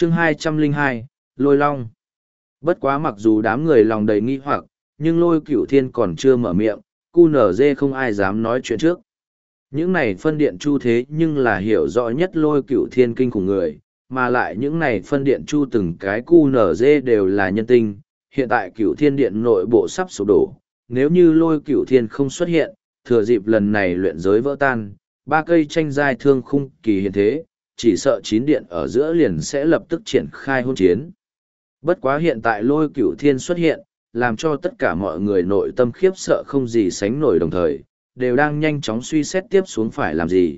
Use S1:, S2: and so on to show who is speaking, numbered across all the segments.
S1: Chương 202, Lôi Long. Bất quá mặc dù đám người lòng đầy nghi hoặc, nhưng Lôi Cửu Thiên còn chưa mở miệng, QNZ không ai dám nói chuyện trước. Những này phân điện chu thế nhưng là hiểu rõ nhất Lôi Cửu Thiên kinh khủng người, mà lại những này phân điện chu từng cái QNZ đều là nhân tinh, hiện tại Cửu Thiên điện nội bộ sắp sụp đổ, nếu như Lôi Cửu Thiên không xuất hiện, thừa dịp lần này luyện giới vỡ tan, ba cây tranh giai thương khung kỳ hiện thế, chỉ sợ chín điện ở giữa liền sẽ lập tức triển khai hôn chiến. Bất quá hiện tại Lôi Cửu Thiên xuất hiện, làm cho tất cả mọi người nội tâm khiếp sợ không gì sánh nổi, đồng thời đều đang nhanh chóng suy xét tiếp xuống phải làm gì.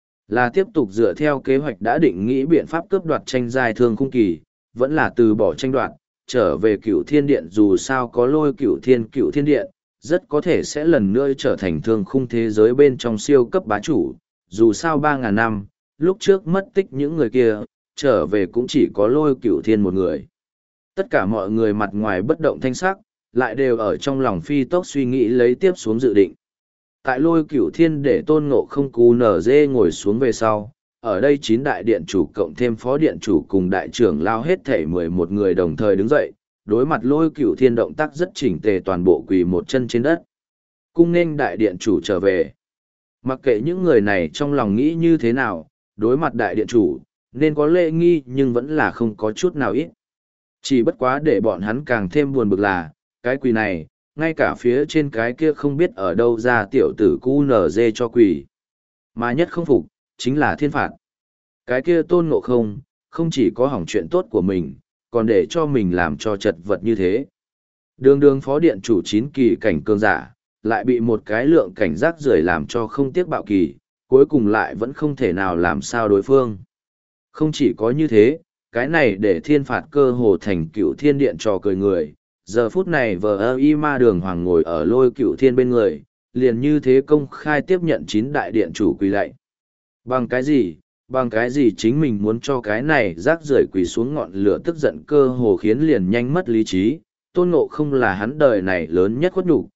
S1: Là tiếp tục dựa theo kế hoạch đã định nghĩ biện pháp cướp đoạt tranh giai thương khung kỳ, vẫn là từ bỏ tranh đoạt, trở về Cửu Thiên điện, dù sao có Lôi Cửu Thiên điện, rất có thể sẽ lần nữa trở thành thương khung thế giới bên trong siêu cấp bá chủ, dù sao 3.000 năm, lúc trước mất tích những người kia, trở về cũng chỉ có Lôi Cửu Thiên một người. Tất cả mọi người mặt ngoài bất động thanh sắc, lại đều ở trong lòng phi tốc suy nghĩ lấy tiếp xuống dự định. Tại Lôi Cửu Thiên để Tôn Ngộ Không cú nở dê ngồi xuống về sau, ở đây 9 đại điện chủ cộng thêm phó điện chủ cùng đại trưởng lao hết thể 11 người đồng thời đứng dậy, đối mặt Lôi Cửu Thiên động tác rất chỉnh tề, toàn bộ quỳ một chân trên đất. Cung nghênh đại điện chủ trở về. Mặc kệ những người này trong lòng nghĩ như thế nào, đối mặt đại điện chủ, nên có lễ nghi nhưng vẫn là không có chút nào ít. Chỉ bất quá để bọn hắn càng thêm buồn bực là, cái quỳ này, ngay cả phía trên cái kia không biết ở đâu ra tiểu tử QNZ cho quỳ. Mà nhất không phục, chính là thiên phạt. Cái kia Tôn Ngộ Không, không chỉ có hỏng chuyện tốt của mình, còn để cho mình làm cho chật vật như thế. Đường phó điện chủ 9 kỳ cảnh cường giả, lại bị một cái lượng cảnh giác rưởi làm cho không tiếc bạo kỳ, cuối cùng lại vẫn không thể nào làm sao đối phương. Không chỉ có như thế, cái này để thiên phạt cơ hồ thành Cửu Thiên điện trò cười người. Giờ phút này V.I. ma đường hoàng ngồi ở Lôi Cửu Thiên bên người, liền như thế công khai tiếp nhận 9 đại điện chủ quỳ lạy. Bằng cái gì? Bằng cái gì chính mình muốn cho cái này rác rưởi quỳ xuống ngọn lửa, tức giận cơ hồ khiến liền nhanh mất lý trí. Tôn Ngộ Không là hắn đời này lớn nhất khuất nhục,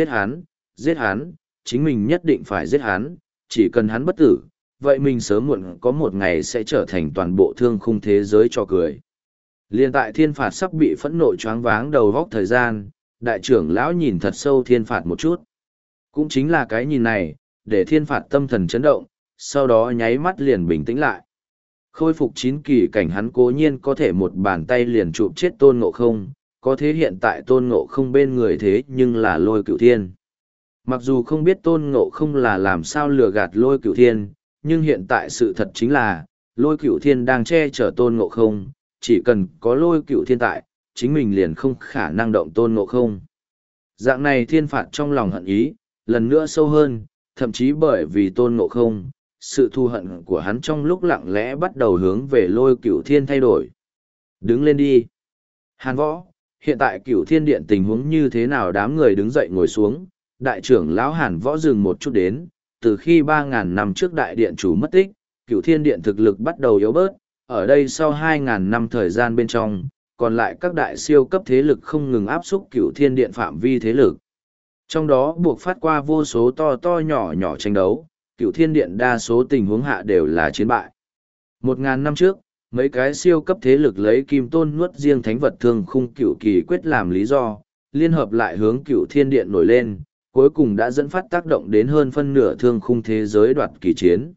S1: giết hắn, chính mình nhất định phải giết hắn, chỉ cần hắn bất tử, vậy mình sớm muộn có một ngày sẽ trở thành toàn bộ thương khung thế giới cho cười. Liên tại thiên phạt sắp bị phẫn nộ choáng váng đầu góc thời gian, đại trưởng lão nhìn thật sâu thiên phạt một chút. Cũng chính là cái nhìn này, để thiên phạt tâm thần chấn động, sau đó nháy mắt liền bình tĩnh lại. Khôi phục 9 kỳ cảnh, hắn cố nhiên có thể một bàn tay liền chụp chết Tôn Ngộ Không, có thế hiện tại Tôn Ngộ Không bên người thế nhưng là Lôi Cửu Thiên. Mặc dù không biết Tôn Ngộ Không là làm sao lừa gạt Lôi Cửu Thiên, nhưng hiện tại sự thật chính là, Lôi Cửu Thiên đang che chở Tôn Ngộ Không, chỉ cần có Lôi Cửu Thiên tại, chính mình liền không khả năng động Tôn Ngộ Không. Dạng này thiên phạt trong lòng hận ý, lần nữa sâu hơn, thậm chí bởi vì Tôn Ngộ Không, sự thù hận của hắn trong lúc lặng lẽ bắt đầu hướng về Lôi Cửu Thiên thay đổi. Đứng lên đi. Hàn Võ, hiện tại Cửu Thiên điện tình huống như thế nào? Đám người đứng dậy ngồi xuống, đại trưởng lão Hàn Võ dừng một chút đến, từ khi 3.000 năm trước đại điện chủ mất tích, Cửu Thiên điện thực lực bắt đầu yếu bớt, ở đây sau 2.000 năm thời gian bên trong, còn lại các đại siêu cấp thế lực không ngừng áp xúc Cửu Thiên điện phạm vi thế lực. Trong đó buộc phát qua vô số to to nhỏ nhỏ tranh đấu, Cửu Thiên điện đa số tình huống hạ đều là chiến bại. 1.000 năm trước, mấy cái siêu cấp thế lực lấy kim tôn nuốt riêng thánh vật thương khung Cửu kỳ quyết làm lý do, liên hợp lại hướng Cửu Thiên điện nổi lên, cuối cùng đã dẫn phát tác động đến hơn phân nửa thương khung thế giới đoạt kỳ chiến.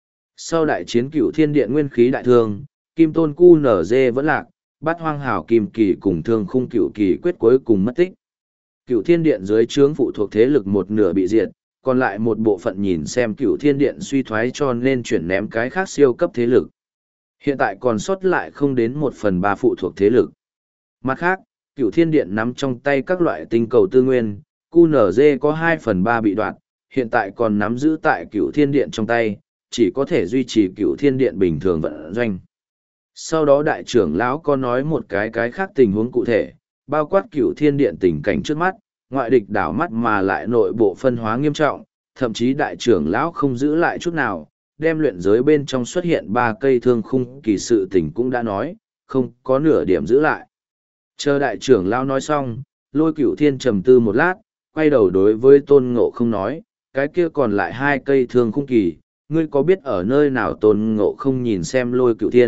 S1: Sau đại chiến Cửu Thiên điện nguyên khí đại thương, kim tôn QNZ vẫn lạc, bát hoang hảo kim kỳ cùng thương khung Cửu kỳ quyết cuối cùng mất tích. Cửu Thiên điện dưới trướng phụ thuộc thế lực một nửa bị diệt, còn lại một bộ phận nhìn xem Cửu Thiên điện suy thoái cho nên chuyển ném cái khác siêu cấp thế lực. Hiện tại còn sót lại không đến 1/3 phụ thuộc thế lực. Mặt khác, Cửu Thiên điện nắm trong tay các loại tinh cầu tư nguyên, QNZ có 2/3 bị đoạt, hiện tại còn nắm giữ tại Cửu Thiên điện trong tay, chỉ có thể duy trì Cửu Thiên điện bình thường vận doanh. Sau đó đại trưởng lão có nói một cái khác tình huống cụ thể, bao quát Cửu Thiên điện tình cảnh trước mắt, ngoại địch đảo mắt mà lại nội bộ phân hóa nghiêm trọng, thậm chí đại trưởng lão không giữ lại chút nào, đem luyện giới bên trong xuất hiện 3 cây thương khung kỳ sự tình cũng đã nói, không có nửa điểm giữ lại. Chờ đại trưởng lão nói xong, Lôi Cửu Thiên trầm tư một lát, quay đầu đối với Tôn Ngộ Không nói, cái kia còn lại 2 cây thương khung kỳ, ngươi có biết ở nơi nào? Tôn Ngộ Không nhìn xem Lôi Cửu Thiên,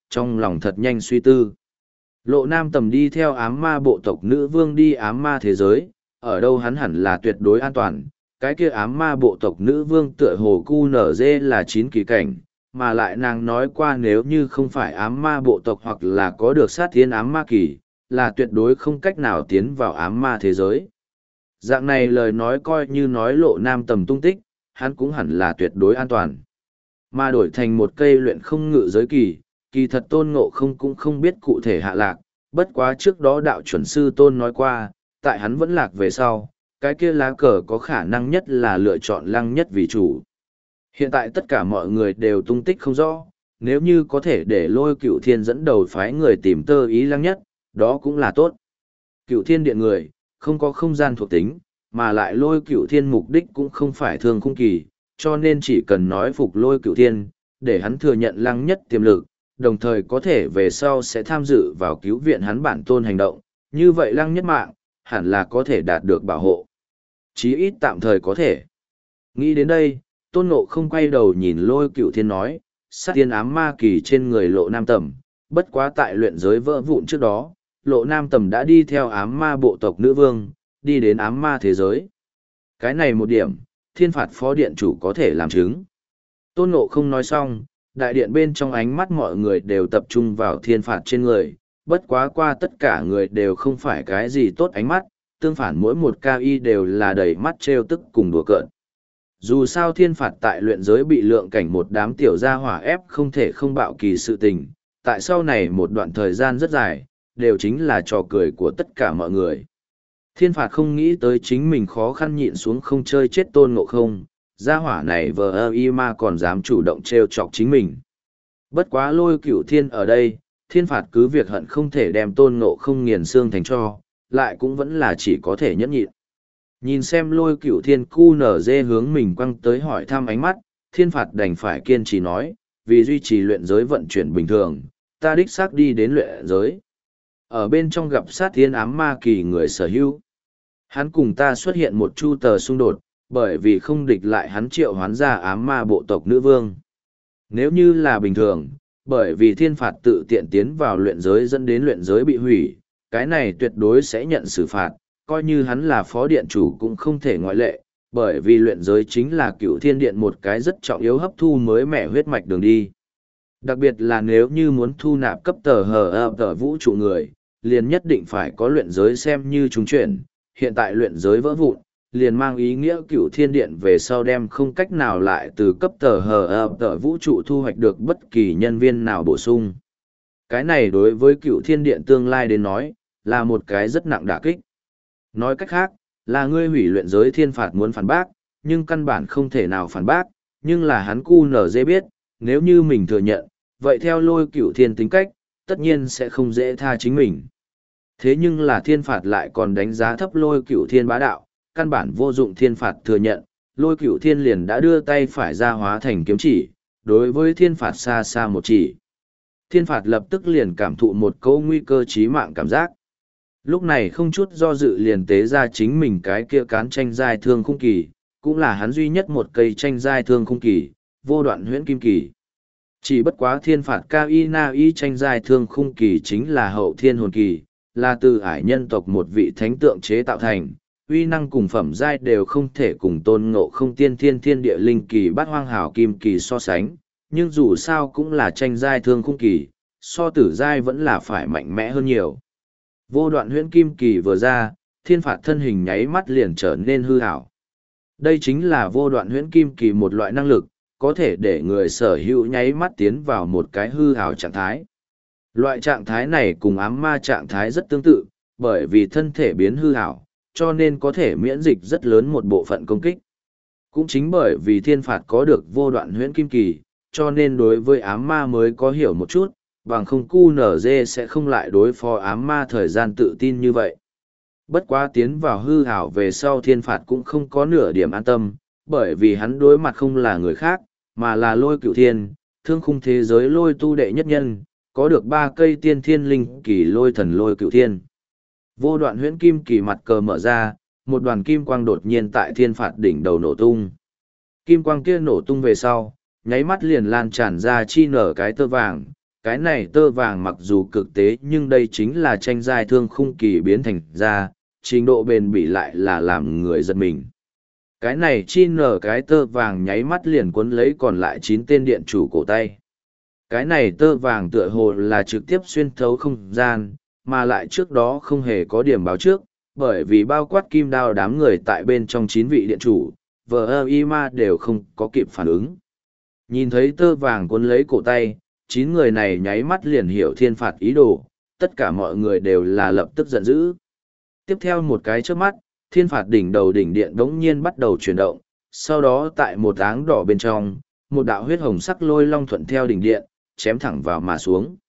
S1: trong lòng thật nhanh suy tư. Lộ Nam Tầm đi theo ám ma bộ tộc nữ vương đi ám ma thế giới, ở đâu hắn hẳn là tuyệt đối an toàn. Cái kia ám ma bộ tộc nữ vương tựa hồ cu nở dê là 9 kỳ cảnh, mà lại nàng nói qua nếu như không phải ám ma bộ tộc hoặc là có được sát thiên ám ma kỳ, là tuyệt đối không cách nào tiến vào ám ma thế giới. Dạng này lời nói coi như nói Lộ Nam Tầm tung tích, hắn cũng hẳn là tuyệt đối an toàn. Mà đổi thành một cây luyện không ngự giới kỳ, kỳ thật Tôn Ngộ Không cũng không biết cụ thể hạ lạc, bất quá trước đó đạo chuẩn sư Tôn nói qua, tại hắn vẫn lạc về sau, cái kia lá cờ có khả năng nhất là lựa chọn Lăng Nhất vì chủ. Hiện tại tất cả mọi người đều tung tích không rõ, nếu như có thể để Lôi Cựu Thiên dẫn đầu phái người tìm tơ ý Lăng Nhất, đó cũng là tốt. Cựu Thiên điện người, không có không gian thuộc tính, mà lại Lôi Cựu Thiên mục đích cũng không phải thương khung kỳ, cho nên chỉ cần nói phục Lôi Cựu Thiên, để hắn thừa nhận Lăng Nhất tiềm lực, đồng thời có thể về sau sẽ tham dự vào cứu viện hắn bản tôn hành động, như vậy Lăng Nhất mạng, hẳn là có thể đạt được bảo hộ. Chí ít tạm thời có thể. Nghĩ đến đây, Tôn Ngộ Không quay đầu nhìn Lôi Cựu Thiên nói, sát tiên ám ma kỳ trên người Lộ Nam Tầm, bất quá tại luyện giới vỡ vụn trước đó, Lộ Nam Tầm đã đi theo ám ma bộ tộc nữ vương, đi đến ám ma thế giới. Cái này một điểm, Thiên Phạt Phó Điện Chủ có thể làm chứng. Tôn Ngộ Không nói xong, đại điện bên trong ánh mắt mọi người đều tập trung vào Thiên Phạt trên người, bất quá qua tất cả người đều không phải cái gì tốt ánh mắt, tương phản mỗi một ca y đều là đầy mắt trêu tức cùng đùa cợt. Dù sao Thiên Phạt tại luyện giới bị lượng cảnh một đám tiểu gia hỏa ép không thể không bạo kỳ sự tình, tại sau này một đoạn thời gian rất dài, đều chính là trò cười của tất cả mọi người. Thiên Phạt không nghĩ tới chính mình khó khăn nhịn xuống không chơi chết Tôn Ngộ Không, gia hỏa này vờ ơ y ma còn dám chủ động trêu chọc chính mình. Bất quá Lôi Cửu Thiên ở đây, Thiên Phạt cứ việc hận không thể đem Tôn Ngộ Không nghiền xương thành tro, lại cũng vẫn là chỉ có thể nhẫn nhịn. Nhìn xem Lôi Cửu Thiên cu nở dê hướng mình quăng tới hỏi thăm ánh mắt, Thiên Phạt đành phải kiên trì nói, vì duy trì luyện giới vận chuyển bình thường, ta đích xác đi đến luyện giới. Ở bên trong gặp sát thiên ám ma kỳ người sở hữu. Hắn cùng ta xuất hiện một chu tờ xung đột, bởi vì không địch lại hắn triệu hoán ra ám ma bộ tộc nữ vương. Nếu như là bình thường, bởi vì Thiên Phạt tự tiện tiến vào luyện giới dẫn đến luyện giới bị hủy, cái này tuyệt đối sẽ nhận xử phạt, coi như hắn là phó điện chủ cũng không thể ngoại lệ, bởi vì luyện giới chính là Cựu Thiên Điện một cái rất trọng yếu hấp thu mới mẻ huyết mạch đường đi. Đặc biệt là nếu như muốn thu nạp cấp tờ vũ trụ người, liền nhất định phải có luyện giới xem như chúng chuyển, hiện tại luyện giới vỡ vụn, liền mang ý nghĩa Cựu Thiên Điện về sau đem không cách nào lại từ cấp tờ vũ trụ thu hoạch được bất kỳ nhân viên nào bổ sung. Cái này đối với Cựu Thiên Điện tương lai đến nói, là một cái rất nặng đả kích. Nói cách khác, là ngươi hủy luyện giới Thiên Phạt muốn phản bác, nhưng căn bản không thể nào phản bác, nhưng là hắn cu nở dê biết, nếu như mình thừa nhận, vậy theo Lôi Cửu Thiên tính cách, tất nhiên sẽ không dễ tha chính mình. Thế nhưng là Thiên Phạt lại còn đánh giá thấp Lôi Cửu Thiên bá đạo, căn bản vô dụng Thiên Phạt thừa nhận, Lôi Cửu Thiên liền đã đưa tay phải ra hóa thành kiếm chỉ, đối với Thiên Phạt xa xa một chỉ. Thiên Phạt lập tức liền cảm thụ một cỗ nguy cơ chí mạng cảm giác. Lúc này không chút do dự liền tế ra chính mình cái kia cán tranh giai thương khung kỳ, cũng là hắn duy nhất một cây tranh giai thương khung kỳ, vô đoạn huyễn kim kỳ. Chỉ bất quá Thiên Phạt cao y na y tranh giai thương khung kỳ chính là hậu thiên hồn kỳ, là từ ải nhân tộc một vị thánh tượng chế tạo thành, uy năng cùng phẩm giai đều không thể cùng Tôn Ngộ Không tiên thiên thiên địa linh kỳ bát hoang hảo kim kỳ so sánh, nhưng dù sao cũng là tranh giai thương khung kỳ, so tử giai vẫn là phải mạnh mẽ hơn nhiều. Vô đoạn huyễn kim kỳ vừa ra, Thiên Phạt thân hình nháy mắt liền trở nên hư ảo. Đây chính là vô đoạn huyễn kim kỳ một loại năng lực, có thể để người sở hữu nháy mắt tiến vào một cái hư ảo trạng thái. Loại trạng thái này cùng ám ma trạng thái rất tương tự, bởi vì thân thể biến hư ảo, cho nên có thể miễn dịch rất lớn một bộ phận công kích. Cũng chính bởi vì Thiên Phạt có được vô đoạn huyễn kim kỳ, cho nên đối với ám ma mới có hiểu một chút, bằng không cu nở dê sẽ không lại đối phó ám ma thời gian tự tin như vậy. Bất quá tiến vào hư ảo về sau Thiên Phạt cũng không có nửa điểm an tâm, bởi vì hắn đối mặt không là người khác, mà là Lôi Cửu Thiên, thương khung thế giới lôi tu đệ nhất nhân, có được 3 cây tiên thiên linh kỳ lôi thần Lôi Cửu Thiên. Vô đoạn huyễn kim kỳ mặt cờ mở ra, một đoàn kim quang đột nhiên tại Thiên Phạt đỉnh đầu nổ tung. Kim quang kia nổ tung về sau, nháy mắt liền lan tràn ra chi nở cái tơ vàng, Cái này tơ vàng mặc dù cực tế nhưng đây chính là tranh giai thương khung kỳ biến thành ra, trình độ bền bỉ lại là làm người giật mình. Cái này chi nở cái tơ vàng nháy mắt liền cuốn lấy còn lại 9 tên điện chủ cổ tay. Cái này tơ vàng tựa hồ là trực tiếp xuyên thấu không gian, mà lại trước đó không hề có điểm báo trước, bởi vì bao quát kim đao đám người tại bên trong 9 vị điện chủ, vờ ma đều không có kịp phản ứng. Nhìn thấy tơ vàng cuốn lấy cổ tay, 9 người này nháy mắt liền hiểu thiên phạt ý đồ, tất cả mọi người đều là lập tức giận dữ. Tiếp theo một cái chớp mắt, thiên phạt đỉnh đầu đỉnh điện đống nhiên bắt đầu chuyển động, sau đó tại một áng đỏ bên trong, một đạo huyết hồng sắc lôi long thuận theo đỉnh điện, chém thẳng vào mà xuống.